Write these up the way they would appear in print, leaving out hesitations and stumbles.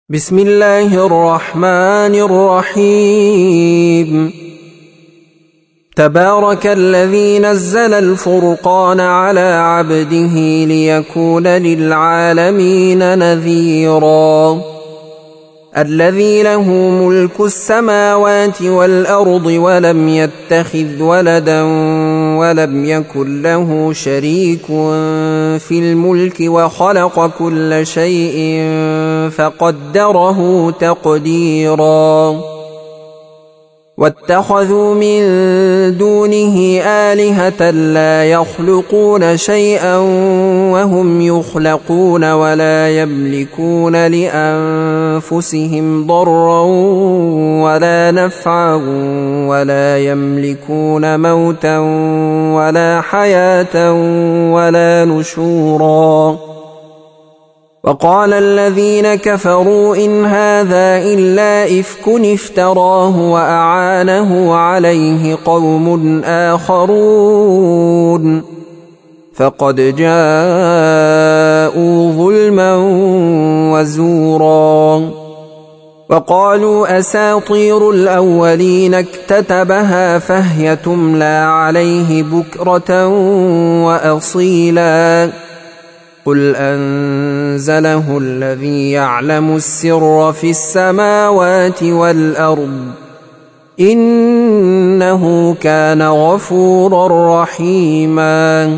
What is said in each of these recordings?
بسم الله الرحمن الرحيم. تبارك الذي نزل الفرقان على عبده ليكون للعالمين نذيرا. الذي له ملك السماوات والأرض ولم يتخذ ولدا ولم يكن له شريك في الملك وخلق كل شيء فقدره تقديرا. واتخذوا من دونه آلهة لا يخلقون شيئا وهم يخلقون ولا يملكون لأنفسهم ضرا ولا نفعا ولا يملكون موتا ولا حياة ولا نشورا. وقال الذين كفروا إن هذا إلا إفك افتراه وأعانه عليه قوم آخرون فقد جاءوا ظلما وزورا. وقالوا أساطير الأولين اكتتبها فهي تملى عليه بكرة وأصيلا. قل أنزله الذي يعلم السر في السماوات والأرض إنه كان غفورا رحيما.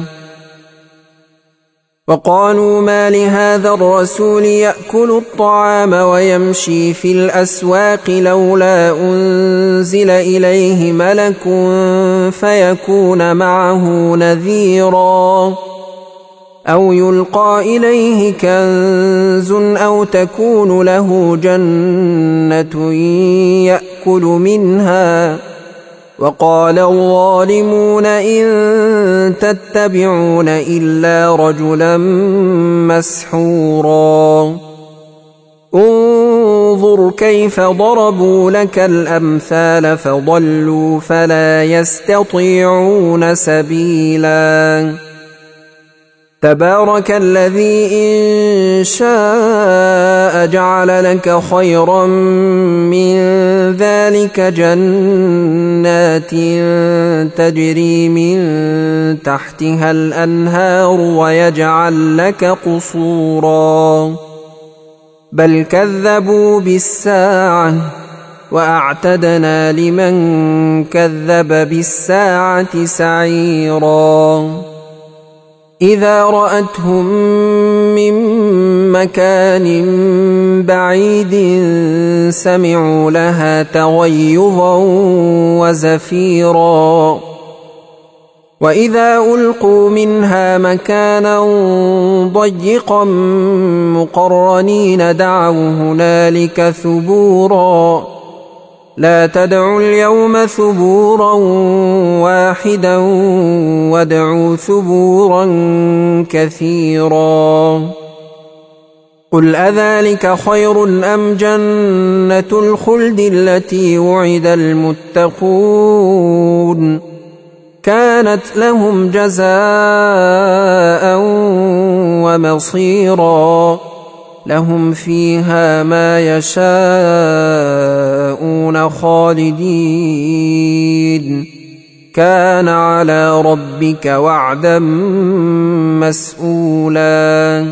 وقالوا ما لهذا الرسول يأكل الطعام ويمشي في الأسواق لولا أنزل إليه ملك فيكون معه نذيرا أو يلقى إليه كنز أو تكون له جنة يأكل منها. وقال الظالمون إن تتبعون إلا رجلا مسحورا. انظر كيف ضربوا لك الأمثال فضلوا فلا يستطيعون سبيلا. تبارك الذي إن شاء جعل لك خيرا من ذلك جنات تجري من تحتها الأنهار ويجعل لك قصورا. بل كذبوا بالساعة وأعتدنا لمن كذب بالساعة سعيرا. إذا رأتهم من مكان بعيد سمعوا لها تغيظا وزفيرا. وإذا ألقوا منها مكانا ضيقا مقرنين دعوا هنالك ثبورا. لا تدعوا اليوم ثبورا واحدا وادعوا ثبورا كثيرا. قل أذلك خير أم جنة الخلد التي وعد المتقون كانت لهم جزاء ومصيرا. لهم فيها ما يشاءون خالدين كان على ربك وعدا مسئولا.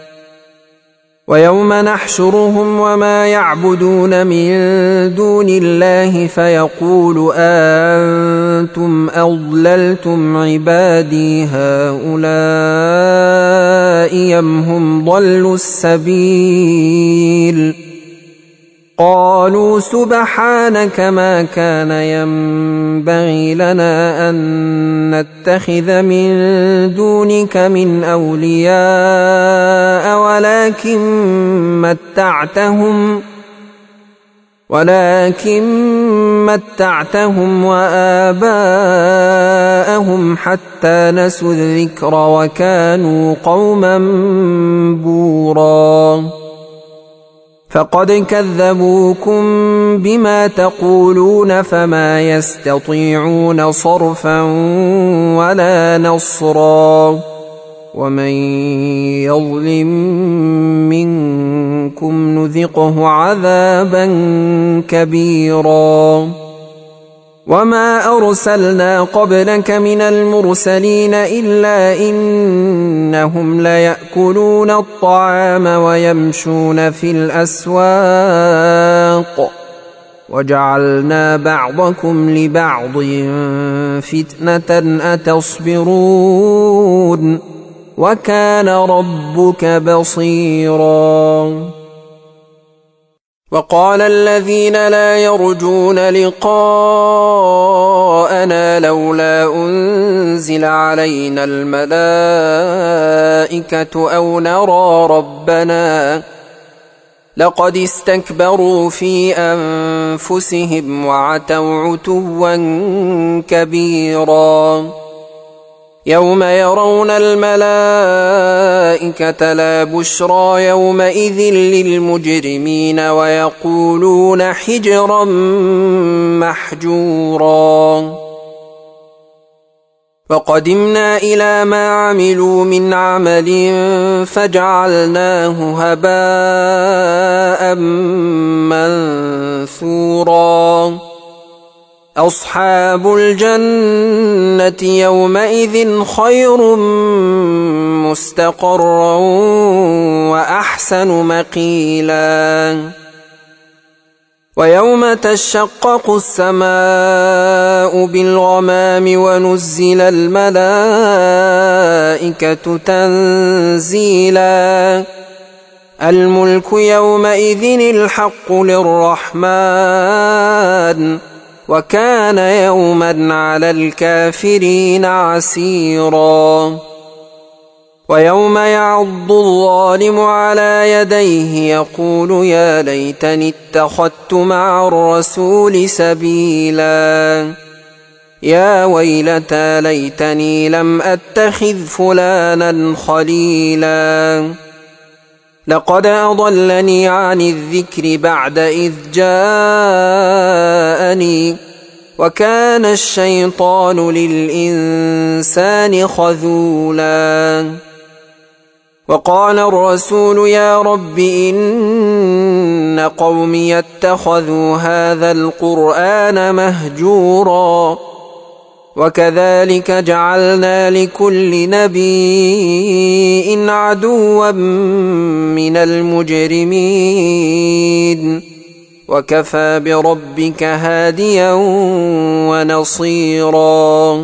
ويوم نحشرهم وما يعبدون من دون الله فيقول أأنتم أضللتم عبادي هؤلاء أم هم ضلوا السبيل. قالوا سبحانك ما كان ينبغي لنا أن نتخذ من دونك من أولياء ولكن متعتهم وآباءهم حتى نسوا الذكر وكانوا قوما بورا. فقد كذبوكم بما تقولون فما يستطيعون صرفا ولا نصرا. ومن يظلم منكم نذقه عذابا كبيرا. وما أرسلنا قبلك من المرسلين إلا إنهم ليأكلون الطعام ويمشون في الأسواق وجعلنا بعضكم لبعض فتنة أتصبرون وكان ربك بصيرا. وقال الذين لا يرجون لقاءنا لولا أنزل علينا الملائكة أو نرى ربنا لقد استكبروا في أنفسهم وعتوا عتوا كبيرا. يوم يرون الملائكة لا بشرى يومئذ للمجرمين ويقولون حجرا محجورا. وقدمنا إلى ما عملوا من عمل فجعلناه هباء منثورا. أصحاب الجنة يومئذ خير مستقرا وأحسن مقيلا. ويوم تشقق السماء بالغمام ونزل الملائكة تنزيلا. الملك يومئذ الحق للرحمن وكان يوما على الكافرين عسيرا. ويوم يعض الظالم على يديه يقول يا ليتني اتخذت مع الرسول سبيلا. يا ويلتى ليتني لم أتخذ فلانا خليلا. لقد أضلني عن الذكر بعد إذ جاءني وكان الشيطان للإنسان خذولا. وقال الرسول يا رب إن قومي اتخذوا هذا القرآن مهجورا. وكذلك جعلنا لكل نبي عدوا من المجرمين وكفى بربك هاديا ونصيرا.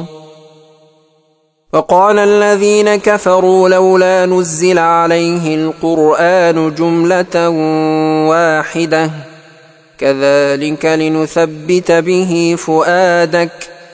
وقال الذين كفروا لولا نزل عليه القرآن جملة واحدة كذلك لنثبت به فؤادك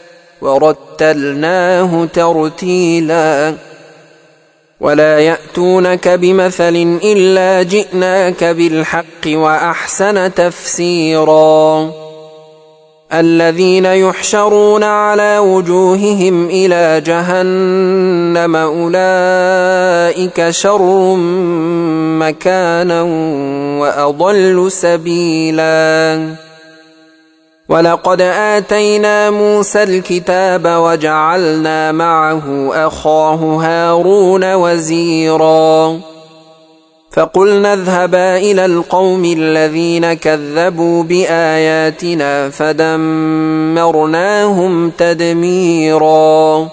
ورتلناه ترتيلا. ولا يأتونك بمثل إلا جئناك بالحق وأحسن تفسيرا. الذين يحشرون على وجوههم إلى جهنم أولئك شر مكانا وأضل سبيلا. ولقد آتينا موسى الكتاب وجعلنا معه أخاه هارون وزيرا. فقلنا اذهبا إلى القوم الذين كذبوا بآياتنا فدمرناهم تدميرا.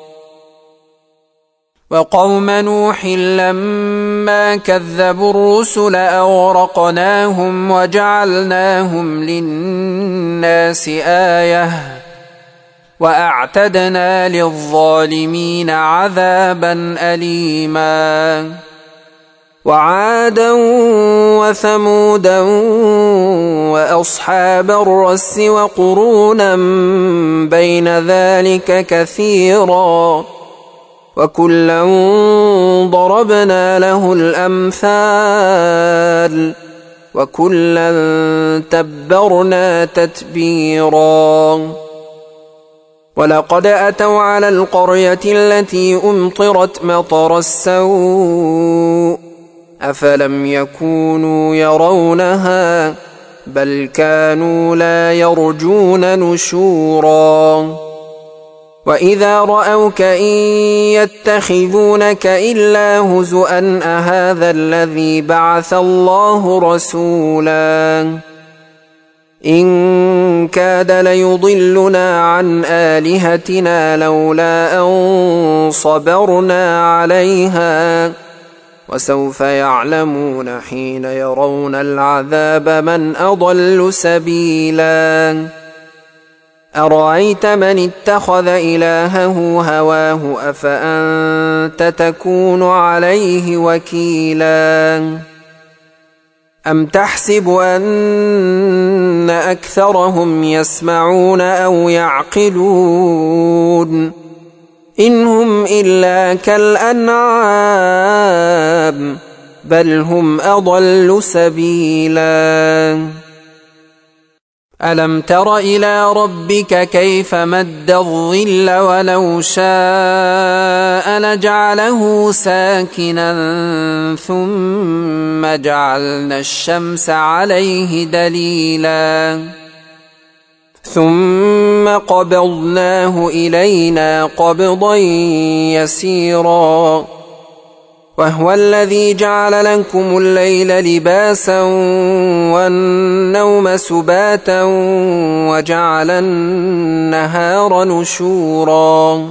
وقوم نوح لما كذبوا الرسل أغرقناهم وجعلناهم للناس آية وأعتدنا للظالمين عذابا أليما. وعادا وثمودا وأصحاب الرس وقرونا بين ذلك كثيرا وكلا ضربنا له الأمثال وكلا تبرنا تتبيرا. ولقد أتوا على القرية التي أمطرت مطر السوء أفلم يكونوا يرونها بل كانوا لا يرجون نشورا. وإذا رأوك إن يتخذونك إلا هزؤا أهذا الذي بعث الله رسولا إن كاد ليضلنا عن آلهتنا لولا أن صبرنا عليها وسوف يعلمون حين يرون العذاب من أضل سبيلا أرأيت من اتخذ إلهه هواه أفأنت تكون عليه وكيلا أم تحسب أن أكثرهم يسمعون أو يعقلون إن هم إلا كالأنعام بل هم أضل سبيلا ألم تر إلى ربك كيف مد الظل ولو شاء لجعله ساكنا ثم جعلنا الشمس عليه دليلا ثم قبضناه إلينا قبضا يسيرا وهو الذي جعل لكم الليل لباسا والنوم سباتا وجعل النهار نشورا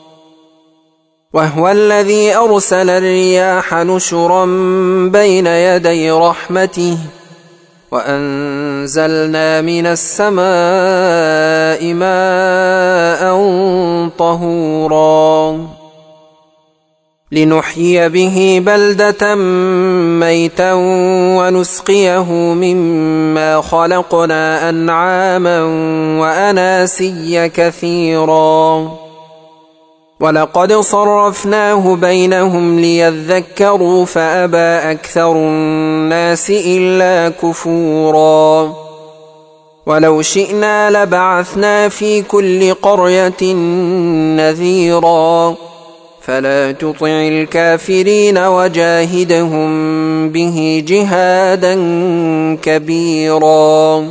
وهو الذي أرسل الرياح نشرا بين يدي رحمته وأنزلنا من السماء ماء طهورا لنحيي به بلدة ميتا ونسقيه مما خلقنا أنعاما وأناسيا كثيرا ولقد صرفناه بينهم ليذكروا فأبى أكثر الناس إلا كفورا ولو شئنا لبعثنا في كل قرية نذيرا فلا تطع الكافرين وجاهدهم به جهادا كبيرا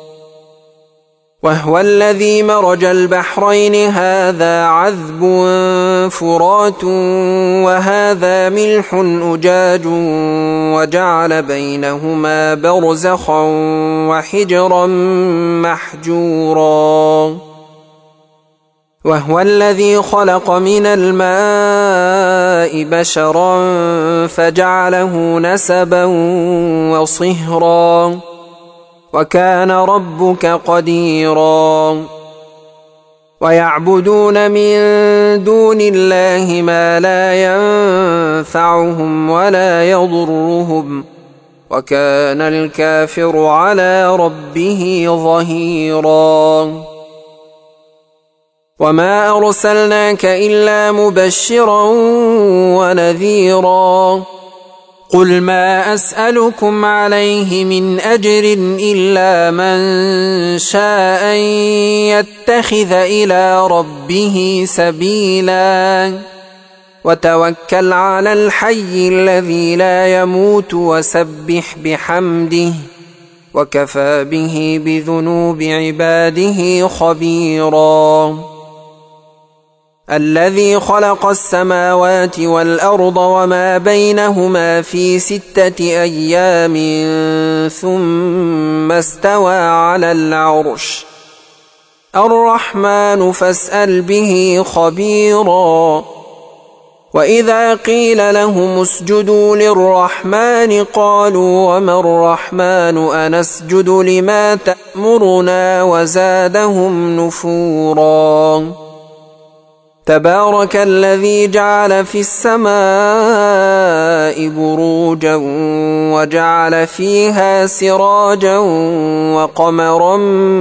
وهو الذي مرج البحرين هذا عذب فرات وهذا ملح أجاج وجعل بينهما برزخا وحجرا محجورا وهو الذي خلق من الماء بشرا فجعله نسبا وصهرا وكان ربك قديرا ويعبدون من دون الله ما لا ينفعهم ولا يضرهم وكان الكافر على ربه ظهيرا وما أرسلناك إلا مبشرا ونذيرا قل ما أسألكم عليه من أجر إلا من شاء أن يتخذ إلى ربه سبيلا وتوكل على الحي الذي لا يموت وسبح بحمده وكفى به بذنوب عباده خبيرا الذي خلق السماوات والأرض وما بينهما في 6 أيام ثم استوى على العرش الرحمن فاسأل به خبيرا وإذا قيل لهم اسجدوا للرحمن قالوا وما الرحمن أنسجد لما تأمرنا وزادهم نفورا تبارك الذي جعل في السماء بروجا وجعل فيها سراجا وقمرا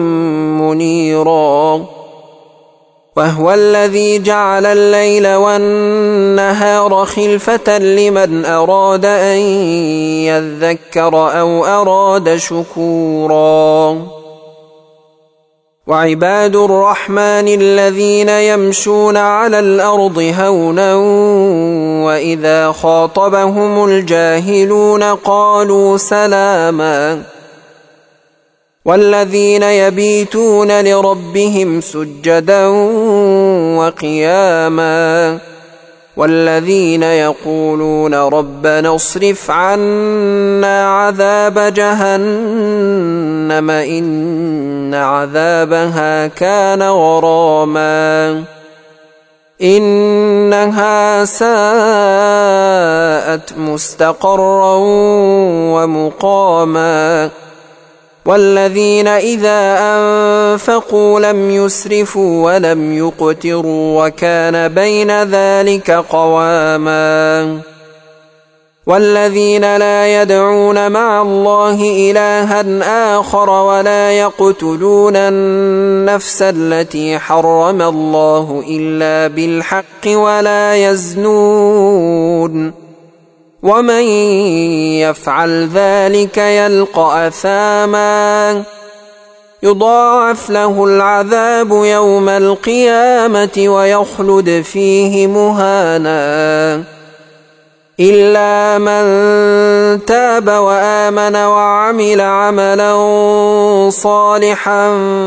منيرا وهو الذي جعل الليل والنهار خلفة لمن أراد أن يذكر أو أراد شكورا وعباد الرحمن الذين يمشون على الأرض هونا وإذا خاطبهم الجاهلون قالوا سلاما والذين يبيتون لربهم سجدا وقياما والذين يقولون ربنا اصرف عنا عذاب جهنم إن عذابها كان غراما إنها ساءت مستقرا ومقاما والذين إذا أنفقوا لم يسرفوا ولم يقتروا وكان بين ذلك قواما والذين لا يدعون مع الله إلها آخر ولا يقتلون النفس التي حرم الله إلا بالحق ولا يزنون ومن يفعل ذلك يلقى أثاما يضاعف له العذاب يوم القيامة ويخلد فيه مهانا إلا من تاب وآمن وعمل عملا صالحا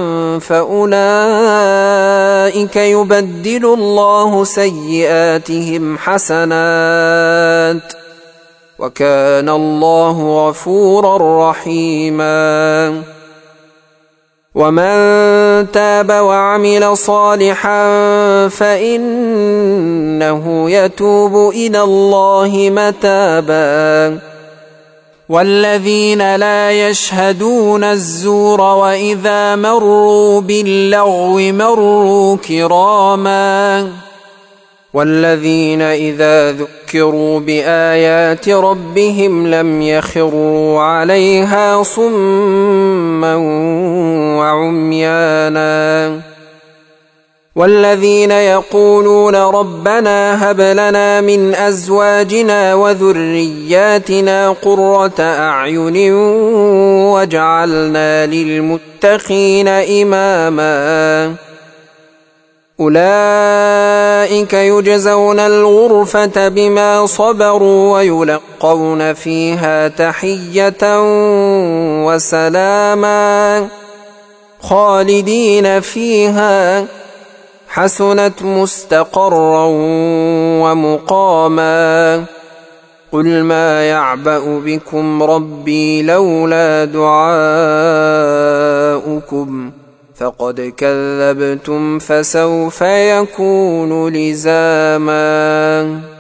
فأولئك يبدل الله سيئاتهم حسنات وكان الله غفورا رحيما ومن تاب وعمل صالحا فإنه يتوب إلى الله متابا والذين لا يشهدون الزور وإذا مروا باللغو مروا كراما والذين إذا ذكروا بآيات ربهم لم يخروا عليها صما وعميانا والذين يقولون ربنا هب لنا من أزواجنا وذرياتنا قرة أعين واجعلنا للمتقين إماما أولئك يجزون الغرفة بما صبروا ويلقون فيها تحية وسلاما خالدين فيها حسنت مستقرا ومقاما قل ما يعبأ بكم ربي لولا دعاؤكم فقد كذبتم فسوف يكون لزاما